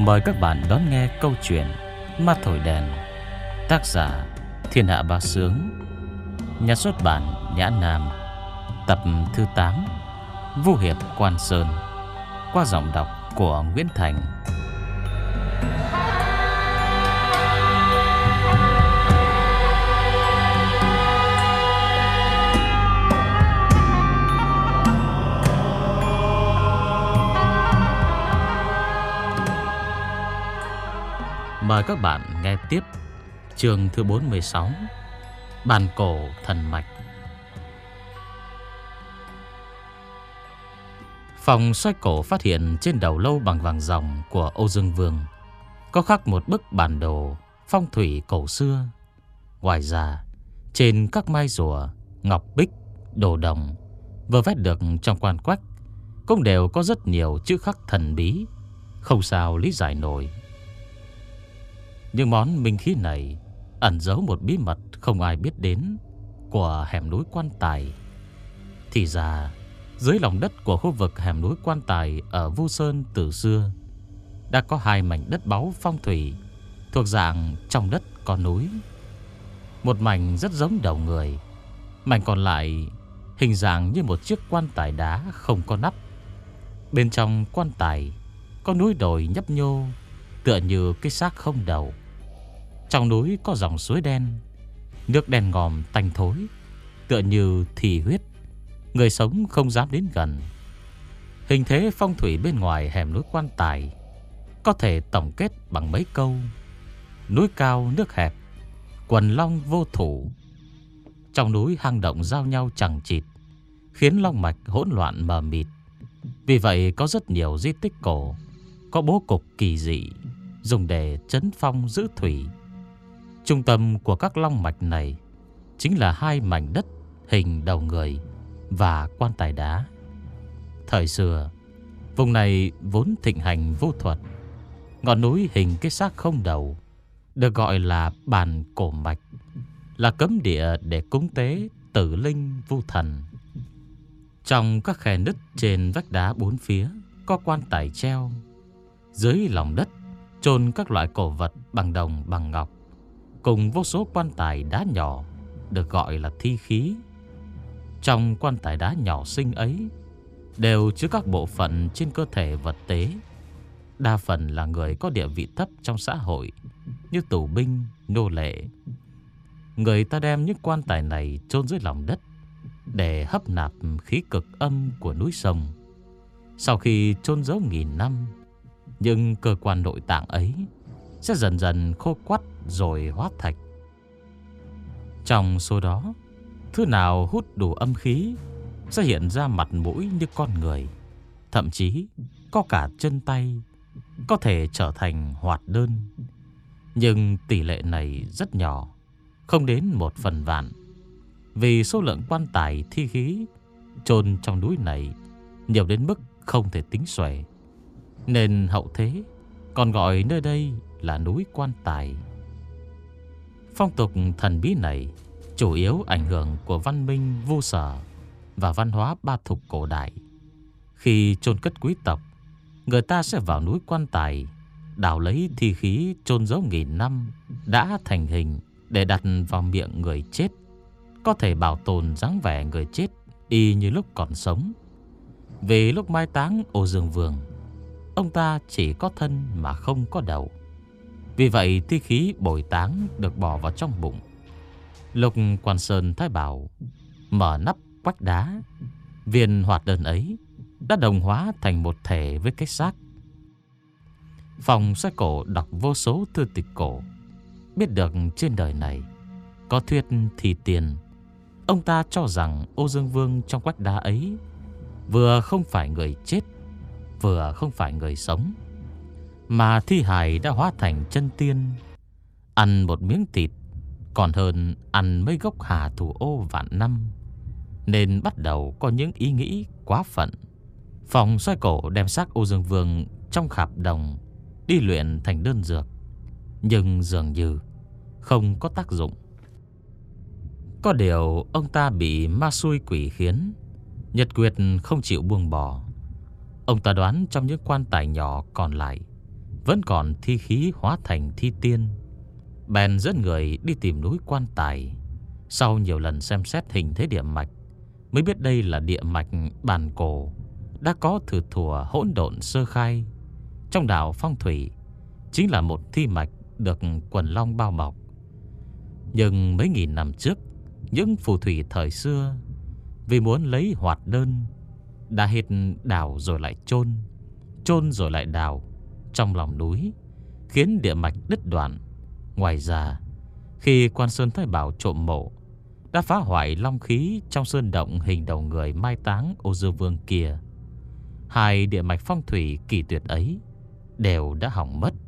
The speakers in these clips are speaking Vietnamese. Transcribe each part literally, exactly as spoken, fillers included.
Mời các bạn đón nghe câu chuyện Ma Thổi Đèn, tác giả Thiên Hạ Bá Sướng, nhà xuất bản Nhã Nam, tập thứ tám, Vu Hiệp Quan Sơn, qua giọng đọc của Nguyễn Thành. Mời các bạn nghe tiếp chương thứ bốn mươi sáu, Bàn Cổ Thần Mạch. Phòng xoay cổ phát hiện trên đầu lâu bằng vàng ròng của Âu Dương Vương có khắc một bức bản đồ phong thủy cổ xưa. Ngoài ra, trên các mai rùa, ngọc bích, đồ đồng vừa vét được trong quan quách cũng đều có rất nhiều chữ khắc thần bí, không sao lý giải nổi. Nhưng món minh khí này ẩn giấu một bí mật không ai biết đến của hẻm núi Quan Tài. Thì ra, dưới lòng đất của khu vực hẻm núi Quan Tài ở Vu Sơn từ xưa đã có hai mảnh đất báu phong thủy thuộc dạng trong đất có núi. Một mảnh rất giống đầu người, mảnh còn lại hình dạng như một chiếc quan tài đá không có nắp. Bên trong quan tài có núi đồi nhấp nhô, tựa như cái xác không đầu. Trong núi có dòng suối đen, nước đen ngòm tanh thối, tựa như thì huyết, người sống không dám đến gần. Hình thế phong thủy bên ngoài hẻm núi Quan Tài có thể tổng kết bằng mấy câu: núi cao nước hẹp, quần long vô thủ. Trong núi hang động giao nhau chằng chịt, khiến long mạch hỗn loạn mờ mịt. Vì vậy có rất nhiều di tích cổ có bố cục kỳ dị, dùng để trấn phong giữ thủy. Trung tâm của các long mạch này chính là hai mảnh đất hình đầu người và quan tài đá. Thời xưa, vùng này vốn thịnh hành vô thuật. Ngọn núi hình cái xác không đầu được gọi là Bàn Cổ Mạch, là cấm địa để cúng tế tử linh vu thần. Trong các khe nứt trên vách đá bốn phía có quan tài treo. Dưới lòng đất chôn các loại cổ vật bằng đồng bằng ngọc, cùng vô số quan tài đá nhỏ được gọi là thi khí. Trong quan tài đá nhỏ xinh ấy đều chứa các bộ phận trên cơ thể vật tế, đa phần là người có địa vị thấp trong xã hội, như tù binh, nô lệ. Người ta đem những quan tài này chôn dưới lòng đất để hấp nạp khí cực âm của núi sông. Sau khi chôn giấu nghìn năm, nhưng cơ quan nội tạng ấy sẽ dần dần khô quắt rồi hóa thạch. Trong số đó, thứ nào hút đủ âm khí sẽ hiện ra mặt mũi như con người, thậm chí có cả chân tay, có thể trở thành hoạt đơn. Nhưng tỷ lệ này rất nhỏ, không đến một phần vạn. Vì số lượng quan tài thi khí chôn trong núi này nhiều đến mức không thể tính xuể, nên hậu thế còn gọi nơi đây là núi Quan Tài. Phong tục thần bí này chủ yếu ảnh hưởng của văn minh Vu Sở và văn hóa Ba Thục cổ đại. Khi chôn cất quý tộc, người ta sẽ vào núi Quan Tài đào lấy thi khí chôn giấu nghìn năm đã thành hình để đặt vào miệng người chết, có thể bảo tồn dáng vẻ người chết y như lúc còn sống. Vì lúc mai táng Âu Dương Vương, ông ta chỉ có thân mà không có đầu. Vì vậy thi khí bồi táng được bỏ vào trong bụng. Lúc Quan Sơn Thái Bảo mở nắp quách đá, viên hoạt đơn ấy đã đồng hóa thành một thể với cái xác. Phòng xoay cổ đọc vô số thư tịch cổ, biết được trên đời này có thuyết thi tiền. Ông ta cho rằng Âu Dương Vương trong quách đá ấy vừa không phải người chết, vừa không phải người sống, mà thi hài đã hóa thành chân tiên. Ăn một miếng thịt còn hơn ăn mấy gốc hà thủ ô vạn năm, nên bắt đầu có những ý nghĩ quá phận. Phòng xoay cổ đem xác Âu Dương Vương trong khạp đồng đi luyện thành đơn dược, nhưng dường như không có tác dụng. Có điều ông ta bị ma xui quỷ khiến, nhật quyết không chịu buông bỏ. Ông ta đoán trong những quan tài nhỏ còn lại vẫn còn thi khí hóa thành thi tiên, bèn dẫn người đi tìm núi Quan Tài. Sau nhiều lần xem xét hình thế địa mạch, mới biết đây là địa mạch bàn cổ đã có từ thuở hỗn độn sơ khai. Trong đạo phong thủy chính là một thi mạch được quần long bao bọc. Nhưng mấy nghìn năm trước, những phù thủy thời xưa vì muốn lấy hoạt đơn đã hết đào rồi lại chôn, chôn rồi lại đào trong lòng núi, khiến địa mạch đứt đoạn. Ngoài ra, khi Quan Sơn Thái Bảo trộm mộ, đã phá hoại long khí trong sơn động hình đầu người mai táng Ô Dương Vương kia. Hai địa mạch phong thủy kỳ tuyệt ấy đều đã hỏng mất.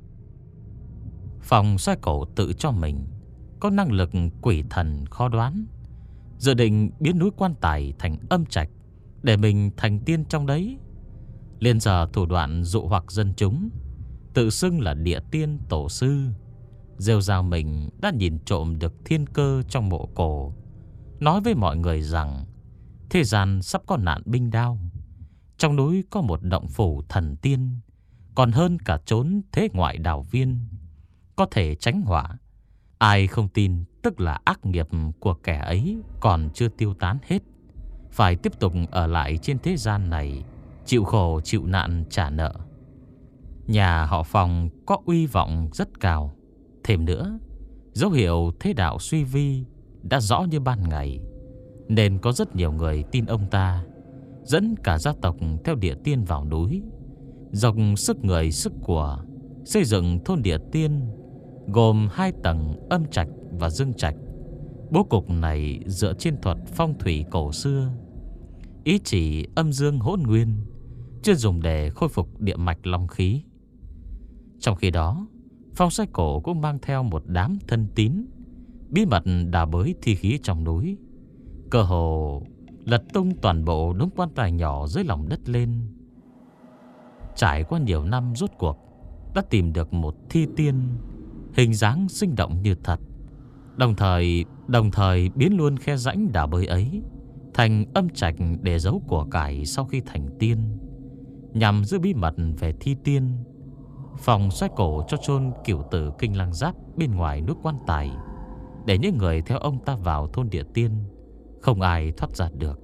Phong Xoay Cổ tự cho mình có năng lực quỷ thần khó đoán, dự định biến núi Quan Tài thành âm trạch để mình thành tiên trong đấy. Liền giờ thủ đoạn dụ hoặc dân chúng, tự xưng là địa tiên tổ sư, rêu rao mình đã nhìn trộm được thiên cơ trong mộ cổ, nói với mọi người rằng thế gian sắp có nạn binh đao, trong núi có một động phủ thần tiên, còn hơn cả chốn thế ngoại đảo viên, có thể tránh họa. Ai không tin tức là ác nghiệp của kẻ ấy còn chưa tiêu tán hết, phải tiếp tục ở lại trên thế gian này, chịu khổ chịu nạn trả nợ. Nhà họ Phong có uy vọng rất cao. Thêm nữa, dấu hiệu thế đạo suy vi đã rõ như ban ngày, nên có rất nhiều người tin ông ta, dẫn cả gia tộc theo địa tiên vào núi, dòng sức người sức của, xây dựng thôn địa tiên gồm hai tầng âm trạch và dương trạch. Bố cục này dựa trên thuật phong thủy cổ xưa, ý chỉ âm dương hỗn nguyên, chuyên dùng để khôi phục địa mạch long khí. Trong khi đó, Phong Xoay Cổ cũng mang theo một đám thân tín, bí mật đào bới thi khí trong núi, cơ hồ lật tung toàn bộ đống quan tài nhỏ dưới lòng đất lên. Trải qua nhiều năm, rốt cuộc đã tìm được một thi tiên hình dáng sinh động như thật, đồng thời đồng thời biến luôn khe rãnh đào bới ấy thành âm trạch để giấu của cải sau khi thành tiên. Nhằm giữ bí mật về thi tiên, Phong Xoay Cổ cho chôn cửu tử kinh lăng giáp bên ngoài núi Quan Tài, để những người theo ông ta vào thôn địa tiên không ai thoát ra được.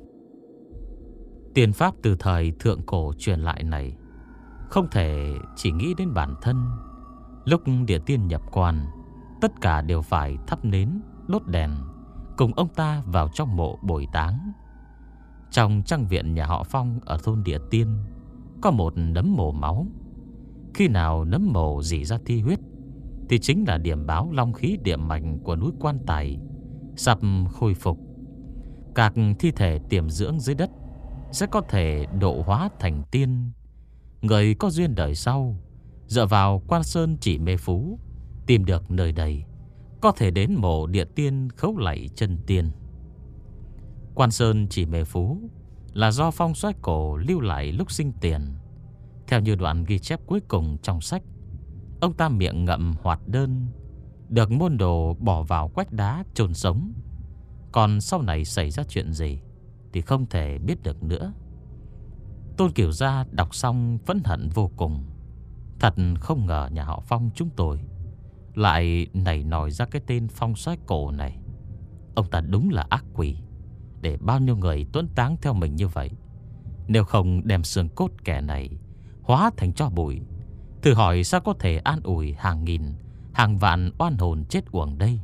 Tiền pháp từ thời thượng cổ truyền lại này không thể chỉ nghĩ đến bản thân. Lúc địa tiên nhập quan, tất cả đều phải thắp nến, đốt đèn, cùng ông ta vào trong mộ bồi táng. Trong trang viện nhà họ Phong ở thôn địa tiên có một nấm mồ máu. Khi nào nấm mồ rỉ ra thi huyết thì chính là điểm báo long khí địa mạch của núi Quan Tài sắp khôi phục. Các thi thể tiềm dưỡng dưới đất sẽ có thể độ hóa thành tiên. Người có duyên đời sau, dựa vào Quan Sơn Chỉ Mê Phú, tìm được nơi đây, có thể đến mộ địa tiên khấu lạy chân tiên. Quan Sơn Chỉ Mê Phú là do Phong Xoay Cổ lưu lại lúc sinh tiền. Theo như đoạn ghi chép cuối cùng trong sách, ông ta miệng ngậm hoạt đơn, được môn đồ bỏ vào quách đá chôn sống. Còn sau này xảy ra chuyện gì thì không thể biết được nữa. Tôn Kiều Gia đọc xong phẫn hận vô cùng. Thật không ngờ nhà họ Phong chúng tôi lại nảy nòi ra cái tên Phong Xoay Cổ này. Ông ta đúng là ác quỷ, để bao nhiêu người tuẫn táng theo mình như vậy. Nếu không đem xương cốt kẻ này hóa thành tro bụi, thử hỏi sao có thể an ủi hàng nghìn, hàng vạn oan hồn chết uổng đây.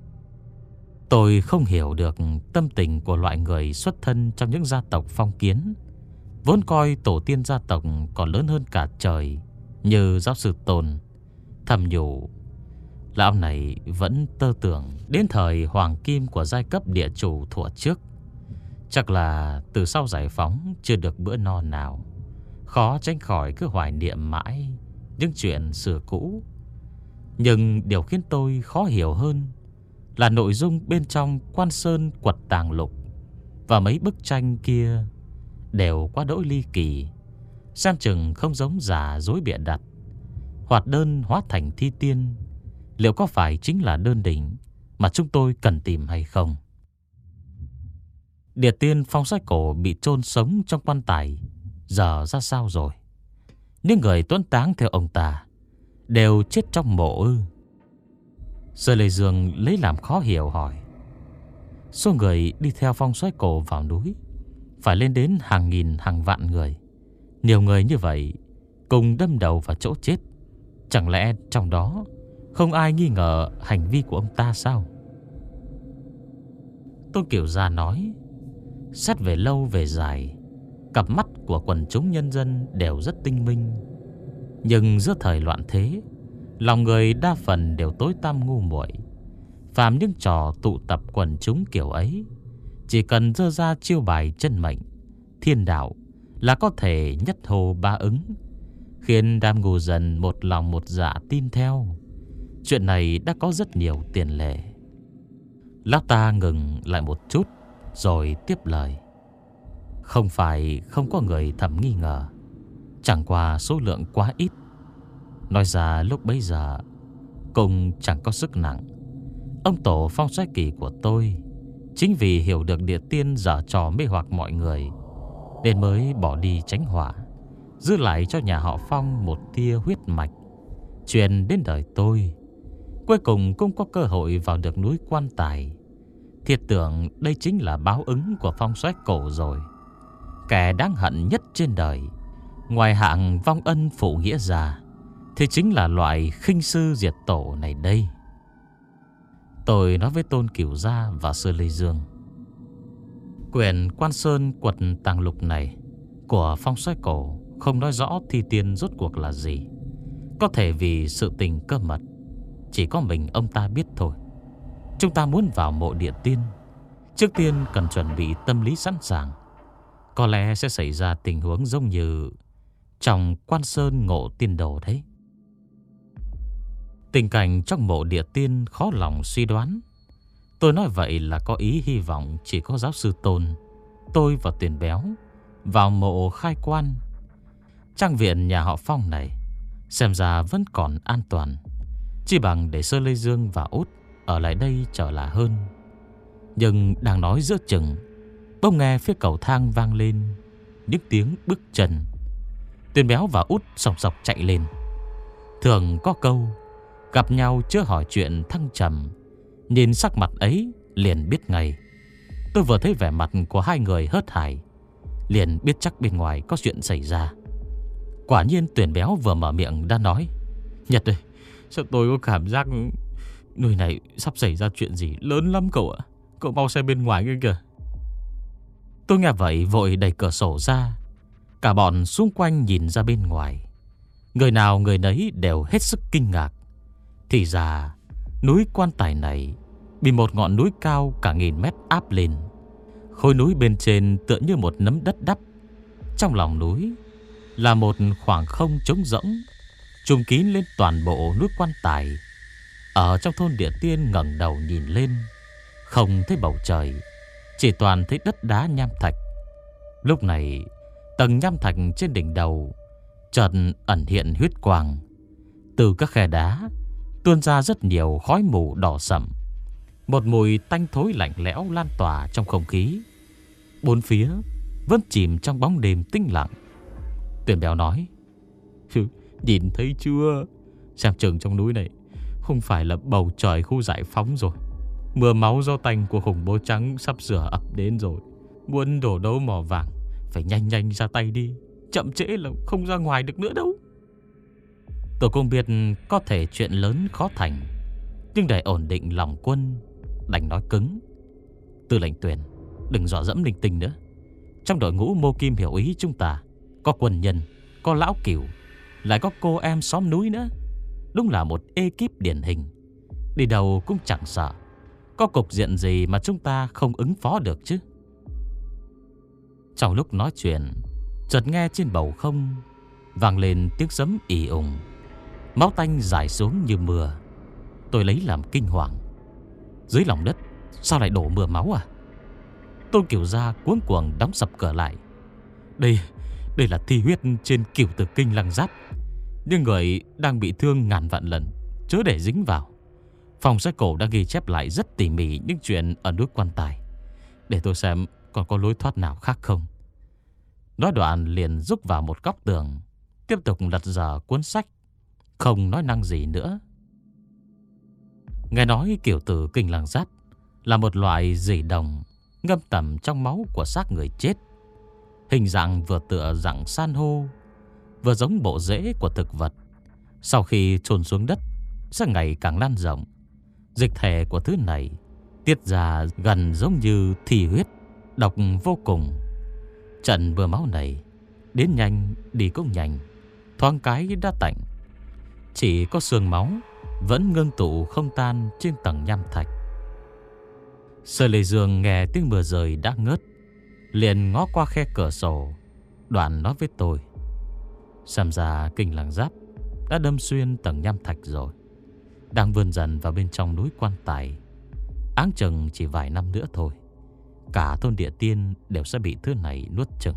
Tôi không hiểu được tâm tình của loại người xuất thân trong những gia tộc phong kiến, vốn coi tổ tiên gia tộc còn lớn hơn cả trời, như giáo sư Tôn. Thầm nhủ, lão này vẫn tơ tưởng đến thời hoàng kim của giai cấp địa chủ thuở trước. Chắc là từ sau giải phóng chưa được bữa no nào, khó tránh khỏi cứ hoài niệm mãi những chuyện xưa cũ. Nhưng điều khiến tôi khó hiểu hơn là nội dung bên trong Quan Sơn Quật Tàng Lục và mấy bức tranh kia đều quá đỗi ly kỳ, xem chừng không giống giả dối bịa đặt. Hoạt đơn hóa thành thi tiên, liệu có phải chính là đơn đỉnh mà chúng tôi cần tìm hay không? Địa tiên Phong Xoay Cổ bị chôn sống trong quan tài giờ ra sao rồi? Những người tuấn táng theo ông ta đều chết trong mộ ư? Sơ Lê Dương lấy làm khó hiểu hỏi. Số người đi theo Phong Soái Cổ vào núi phải lên đến hàng nghìn hàng vạn người. Nhiều người như vậy cùng đâm đầu vào chỗ chết, chẳng lẽ trong đó không ai nghi ngờ hành vi của ông ta sao? Tôn Kiểu Gia nói. Xét về lâu về dài, cặp mắt của quần chúng nhân dân đều rất tinh minh. Nhưng giữa thời loạn thế, lòng người đa phần đều tối tăm ngu muội. Phàm những trò tụ tập quần chúng kiểu ấy, chỉ cần dơ ra chiêu bài chân mệnh, thiên đạo là có thể nhất hồ ba ứng, khiến đám ngu dần một lòng một dạ tin theo. Chuyện này đã có rất nhiều tiền lệ. Lão ta ngừng lại một chút rồi tiếp lời. Không phải không có người thầm nghi ngờ, chẳng qua số lượng quá ít. Nói ra lúc bấy giờ cũng chẳng có sức nặng. Ông tổ Phong Soái Kỳ của tôi chính vì hiểu được địa tiên giở trò mê hoặc mọi người nên mới bỏ đi tránh họa, giữ lại cho nhà họ Phong một tia huyết mạch truyền đến đời tôi. Cuối cùng cũng có cơ hội vào được núi Quan Tài. Thiệt tưởng đây chính là báo ứng của Phong Soái Cổ rồi. Kẻ đáng hận nhất trên đời, ngoài hạng vong ân phụ nghĩa già, thì chính là loại khinh sư diệt tổ này đây. Tôi nói với Tôn Cửu Gia và Sơ Lê Dương. Quyển Quan Sơn Quật Tàng Lục này của Phong Soái Cổ không nói rõ thi tiên rốt cuộc là gì. Có thể vì sự tình cơ mật, chỉ có mình ông ta biết thôi. Chúng ta muốn vào mộ địa tiên, trước tiên cần chuẩn bị tâm lý sẵn sàng. Có lẽ sẽ xảy ra tình huống giống như trong Quan Sơn Ngộ Tiên Đồ đấy. Tình cảnh trong mộ địa tiên khó lòng suy đoán. Tôi nói vậy là có ý hy vọng chỉ có giáo sư Tôn, tôi và Tuyền Béo vào mộ khai quan. Trang viện nhà họ Phong này xem ra vẫn còn an toàn, chỉ bằng để Sơ Lê Dương và Út ở lại đây trở là hơn. Nhưng đang nói giữa chừng, bỗng nghe phía cầu thang vang lên những tiếng bước chân. Tuyền Béo và Út sòng sọc chạy lên. Thường có câu gặp nhau chưa hỏi chuyện thăng trầm, nhìn sắc mặt ấy liền biết ngay. Tôi vừa thấy vẻ mặt của hai người hớt hải, liền biết chắc bên ngoài có chuyện xảy ra. Quả nhiên Tuyền Béo vừa mở miệng đã nói: Nhật ơi, sao tôi có cảm giác nơi này sắp xảy ra chuyện gì lớn lắm cậu ạ. Cậu mau xem bên ngoài kia kìa. Tôi nghe vậy vội đẩy cửa sổ ra. Cả bọn xung quanh nhìn ra bên ngoài, người nào người nấy đều hết sức kinh ngạc. Thì ra núi Quan Tài này bị một ngọn núi cao cả nghìn mét áp lên. Khối núi bên trên tựa như một nấm đất đắp. Trong lòng núi là một khoảng không trống rỗng, trùm kín lên toàn bộ núi Quan Tài. Ở trong thôn địa tiên ngẩng đầu nhìn lên, không thấy bầu trời, chỉ toàn thấy đất đá nham thạch. Lúc này tầng nham thạch trên đỉnh đầu chợt ẩn hiện huyết quang. Từ các khe đá tuôn ra rất nhiều khói mù đỏ sậm. Một mùi tanh thối lạnh lẽo lan tỏa trong không khí. Bốn phía vẫn chìm trong bóng đêm tĩnh lặng. Tuyền Béo nói: Nhìn thấy chưa, xem chừng trong núi này không phải là bầu trời khu giải phóng rồi. Mưa máu do tanh của khủng bố trắng sắp sửa ập đến rồi. Muốn đổ đấu mỏ vàng phải nhanh nhanh ra tay đi, chậm trễ là không ra ngoài được nữa đâu. Tôi cũng biết có thể chuyện lớn khó thành, nhưng để ổn định lòng quân đành nói cứng. Tư lệnh Tuyền, đừng dọa dẫm linh tinh nữa. Trong đội ngũ Mô Kim Hiểu Ý chúng ta có quân nhân, có lão cửu, lại có cô em xóm núi nữa. Đúng là một ekip điển hình, đi đâu cũng chẳng sợ. Có cục diện gì mà chúng ta không ứng phó được chứ? Trong lúc nói chuyện, chợt nghe trên bầu không vang lên tiếng sấm ì ùng. Máu tanh rải xuống như mưa. Tôi lấy làm kinh hoàng. Dưới lòng đất sao lại đổ mưa máu à? Tôn Cửu Gia cuống cuồng đóng sập cửa lại. Đây, đây là thi huyết trên Cửu Tử Kinh Lăng Giáp. Nhưng người đang bị thương ngàn vạn lần, chớ để dính vào. Phong Soái Cổ đã ghi chép lại rất tỉ mỉ những chuyện ở núi Quan Tài. Để tôi xem còn có lối thoát nào khác không. Nói đoạn liền rúc vào một góc tường, tiếp tục lật dở cuốn sách, không nói năng gì nữa. Nghe nói kiểu tử kinh lăng giáp là một loại dị đồng ngâm tẩm trong máu của xác người chết. Hình dạng vừa tựa dạng san hô, vừa giống bộ rễ của thực vật. Sau khi chôn xuống đất sẽ ngày càng lan rộng. Dịch thể của thứ này tiết ra gần giống như thì huyết, độc vô cùng. Trận bừa máu này đến nhanh đi cũng nhanh, thoáng cái đã tạnh. Chỉ có xương máu vẫn ngưng tụ không tan trên tầng nham thạch. Sở Lệ Dương nghe tiếng mưa rơi đã ngớt, liền ngó qua khe cửa sổ, đoạn nói với tôi: xem ra kinh lăng giáp đã đâm xuyên tầng nham thạch rồi, đang vươn dần vào bên trong núi Quan Tài. Áng chừng chỉ vài năm nữa thôi, cả thôn Địa Tiên đều sẽ bị thứ này nuốt chửng.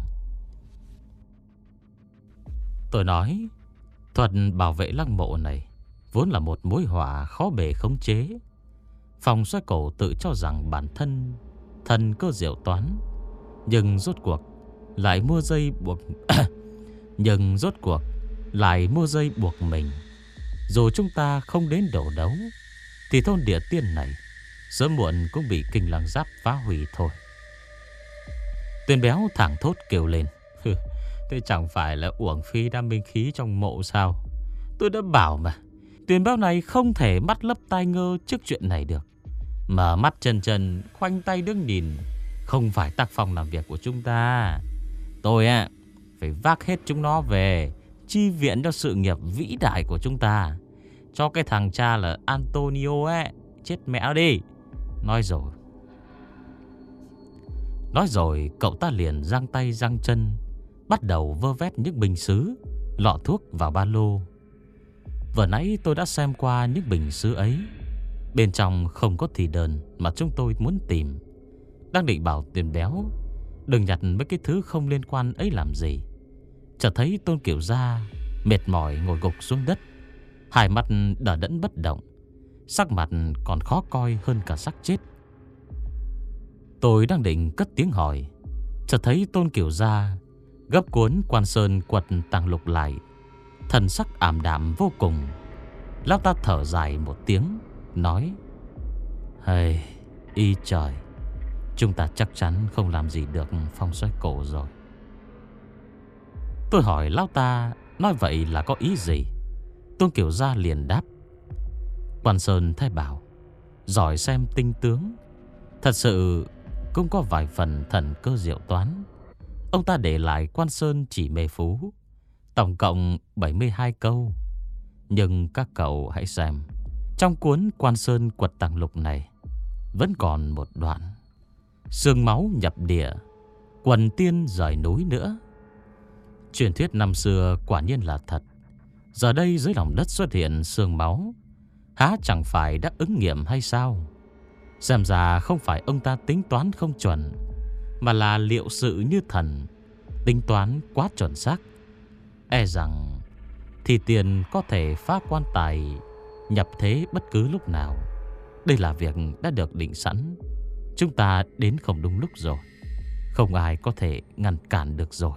Tôi nói, thuật bảo vệ lăng mộ này vốn là một mối họa khó bề khống chế. Phong Xoay Cổ tự cho rằng bản thân thần cơ diệu toán, nhưng rốt cuộc lại mua dây buộc nhưng rốt cuộc lại mua dây buộc mình. Dù chúng ta không đến đổ đấu, thì thôn Địa Tiên này sớm muộn cũng bị kinh lăng giáp phá hủy thôi. Tuyền Béo thẳng thốt kêu lên: thế chẳng phải là uổng phí đam minh khí trong mộ sao? Tôi đã bảo mà, Tuyền Béo này không thể mắt lấp tai ngơ trước chuyện này được. Mở mắt chân chân, khoanh tay đứng nhìn, không phải tác phong làm việc của chúng ta. Tôi à, phải vác hết chúng nó về, chi viện cho sự nghiệp vĩ đại của chúng ta. Cho cái thằng cha là Antonio ấy, chết mẹ nó đi. Nói rồi Nói rồi cậu ta liền giang tay giang chân, bắt đầu vơ vét những bình sứ, lọ thuốc vào ba lô. Vừa nãy tôi đã xem qua những bình sứ ấy, bên trong không có thì đơn mà chúng tôi muốn tìm. Đang định bảo Tuyền Béo đừng nhặt mấy cái thứ không liên quan ấy làm gì, chợt thấy Tôn Kiểu Gia mệt mỏi ngồi gục xuống đất, hai mắt đờ đẫn bất động, sắc mặt còn khó coi hơn cả xác chết. Tôi đang định cất tiếng hỏi, chợt thấy Tôn Kiểu Gia gấp cuốn Quan Sơn Quật Tàng Lục lại, thần sắc ảm đạm vô cùng. Lão ta thở dài một tiếng, nói: Hây, y trời, chúng ta chắc chắn không làm gì được Phong Xoay Cổ rồi. Tôi hỏi lão ta nói vậy là có ý gì? Tôn Kiểu Gia liền đáp: Quan Sơn thay bảo giỏi xem tinh tướng, thật sự cũng có vài phần thần cơ diệu toán. Ông ta để lại Quan Sơn Chỉ Mê Phú tổng cộng bảy mươi hai câu. Nhưng các cậu hãy xem, trong cuốn Quan Sơn Quật Tàng Lục này vẫn còn một đoạn: xương máu nhập địa, quần tiên rời núi nữa. Truyền thuyết năm xưa quả nhiên là thật. Giờ đây dưới lòng đất xuất hiện xương máu, há chẳng phải đã ứng nghiệm hay sao? Xem ra không phải ông ta tính toán không chuẩn, mà là liệu sự như thần, tính toán quá chuẩn xác. E rằng thì tiền có thể phá quan tài nhập thế bất cứ lúc nào. Đây là việc đã được định sẵn. Chúng ta đến không đúng lúc rồi, không ai có thể ngăn cản được rồi.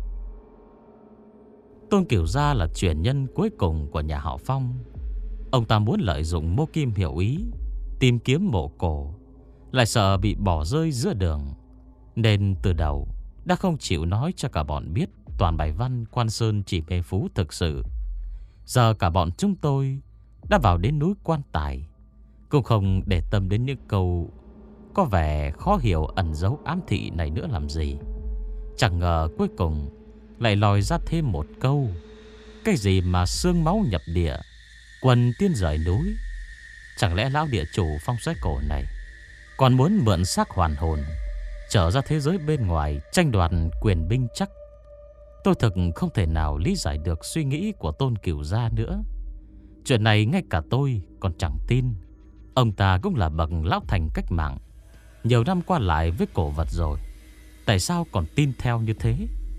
Tôn Kiểu Gia là truyền nhân cuối cùng của nhà họ Phong. Ông ta muốn lợi dụng mô kim hiểu ý, tìm kiếm mộ cổ, lại sợ bị bỏ rơi giữa đường, nên từ đầu đã không chịu nói cho cả bọn biết toàn bài văn Quan Sơn Chỉ Mê Phú thực sự. Giờ cả bọn chúng tôi đã vào đến núi Quan Tài, cũng không để tâm đến những câu có vẻ khó hiểu ẩn dấu ám thị này nữa làm gì. Chẳng ngờ cuối cùng lại lòi ra thêm một câu: cái gì mà xương máu nhập địa, quần tiên rời núi. Chẳng lẽ lão địa chủ Phong Xoay Cổ này còn muốn mượn xác hoàn hồn trở ra thế giới bên ngoài tranh đoạt quyền binh chắc? Tôi thực không thể nào lý giải được suy nghĩ của Tôn Kiểu Gia nữa. Chuyện này ngay cả tôi còn chẳng tin. Ông ta cũng là bậc lão thành cách mạng, nhiều năm qua lại với cổ vật rồi, tại sao còn tin theo như thế?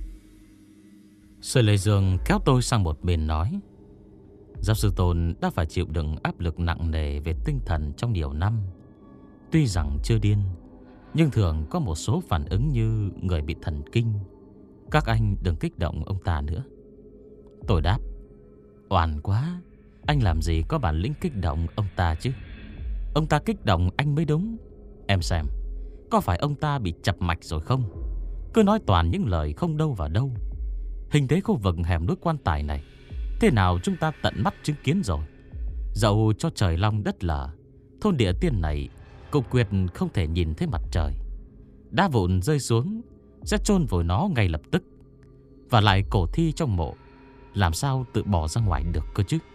Sở Lệ Dương kéo tôi sang một bên nói: Giáo sư Tôn đã phải chịu đựng áp lực nặng nề về tinh thần trong nhiều năm. Tuy rằng chưa điên, nhưng thường có một số phản ứng như người bị thần kinh. Các anh đừng kích động ông ta nữa. Tôi đáp: Oan quá, anh làm gì có bản lĩnh kích động ông ta chứ? Ông ta kích động anh mới đúng. Em xem, có phải ông ta bị chập mạch rồi không? Cứ nói toàn những lời không đâu vào đâu. Hình thế khu vực hẻm núi Quan Tài này, thế nào chúng ta tận mắt chứng kiến rồi. Dẫu cho trời long đất lở, thôn Địa Tiên này cũng quyết không thể nhìn thấy mặt trời. Đá vụn rơi xuống sẽ chôn vùi nó ngay lập tức. Và lại cổ thi trong mộ làm sao tự bỏ ra ngoài được cơ chứ?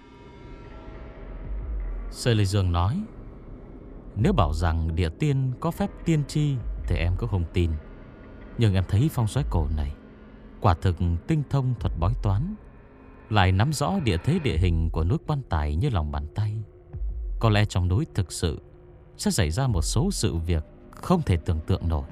Sơ Lê Dương nói: Nếu bảo rằng Địa Tiên có phép tiên tri thì em cũng không tin. Nhưng em thấy phong soái cổ này quả thực tinh thông thuật bói toán, lại nắm rõ địa thế địa hình của núi Quan Tài như lòng bàn tay. Có lẽ trong núi thực sự sẽ xảy ra một số sự việc không thể tưởng tượng nổi.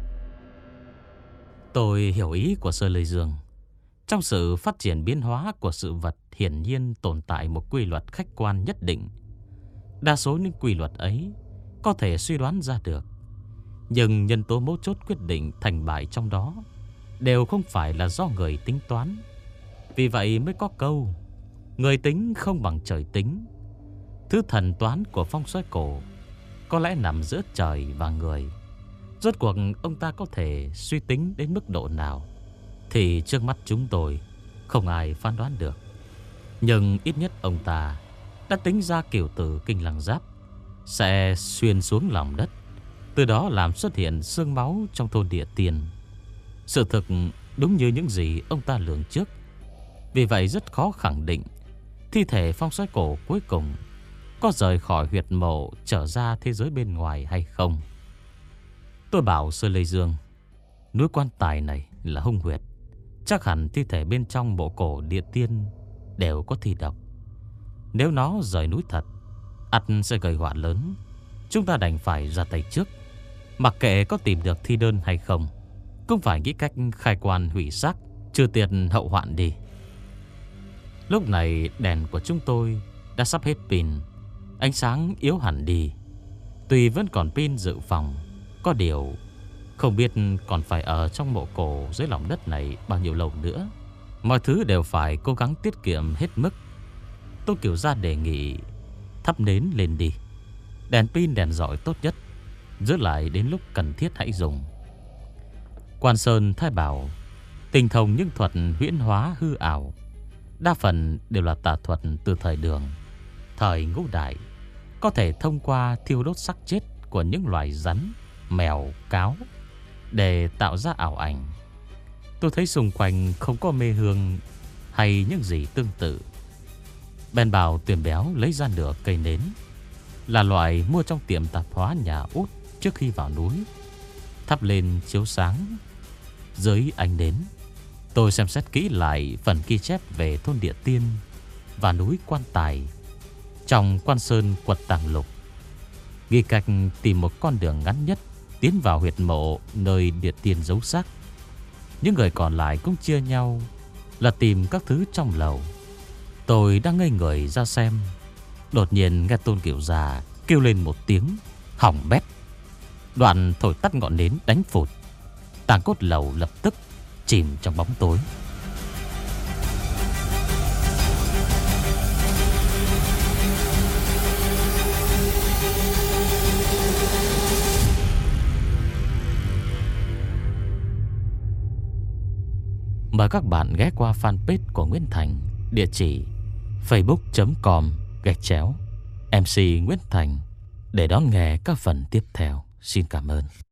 Tôi hiểu ý của Sơ Lê Dương. Trong sự phát triển biến hóa của sự vật, hiển nhiên tồn tại một quy luật khách quan nhất định. Đa số những quy luật ấy có thể suy đoán ra được, nhưng nhân tố mấu chốt quyết định thành bại trong đó đều không phải là do người tính toán. Vì vậy mới có câu người tính không bằng trời tính. Thứ thần toán của phong soái cổ có lẽ nằm giữa trời và người. Rốt cuộc ông ta có thể suy tính đến mức độ nào thì trước mắt chúng tôi không ai phán đoán được. Nhưng ít nhất ông ta đã tính ra kiểu tử Kinh Lăng Giáp sẽ xuyên xuống lòng đất, từ đó làm xuất hiện xương máu trong thôn Địa Tiên. Sự thực đúng như những gì ông ta lường trước. Vì vậy rất khó khẳng định thi thể phong soái cổ cuối cùng có rời khỏi huyệt mộ trở ra thế giới bên ngoài hay không. Tôi bảo Sơ Lê Dương, núi Quan Tài này là hung huyệt, chắc hẳn thi thể bên trong mộ cổ Địa Tiên đều có thi độc. Nếu nó rời núi thật, ắt sẽ gây họa lớn. Chúng ta đành phải ra tay trước. Mặc kệ có tìm được thi đơn hay không, cũng phải nghĩ cách khai quan hủy xác, trừ tiệt hậu hoạn đi. Lúc này đèn của chúng tôi đã sắp hết pin, ánh sáng yếu hẳn đi. Tuy vẫn còn pin dự phòng, có điều không biết còn phải ở trong mộ cổ dưới lòng đất này bao nhiêu lâu nữa. Mọi thứ đều phải cố gắng tiết kiệm hết mức. Tô Kiểu Gia đề nghị thắp nến lên đi. Đèn pin đèn rọi tốt nhất, giữ lại đến lúc cần thiết hãy dùng. Quan Sơn thay bảo tinh thông những thuật huyễn hóa hư ảo, đa phần đều là tà thuật từ thời Đường, thời Ngũ Đại, có thể thông qua thiêu đốt xác chết của những loài rắn, mèo, cáo để tạo ra ảo ảnh. Tôi thấy xung quanh không có mê hương hay những gì tương tự. Bèn bảo Tuyền Béo lấy ra nửa cây nến, là loại mua trong tiệm tạp hóa nhà Út trước khi vào núi, thắp lên chiếu sáng. Dưới ánh nến, tôi xem xét kỹ lại phần ghi chép về thôn Địa Tiên và núi Quan Tài trong Quan Sơn Quật Tàng Lục, ghi cách tìm một con đường ngắn nhất tiến vào huyệt mộ nơi Địa Tiên giấu xác. Những người còn lại cũng chia nhau là tìm các thứ trong lầu. Tôi đang ngây người ra xem, đột nhiên nghe Tôn Kiểu Già kêu lên một tiếng hỏng bét. Đoạn thổi tắt ngọn nến đánh phụt. Tàng cốt lầu lập tức chìm trong bóng tối. Mời các bạn ghé qua fanpage của Nguyễn Thành, địa chỉ facebook chấm com gạch chéo em xê Nguyễn Thành để đón nghe các phần tiếp theo. Xin cảm ơn.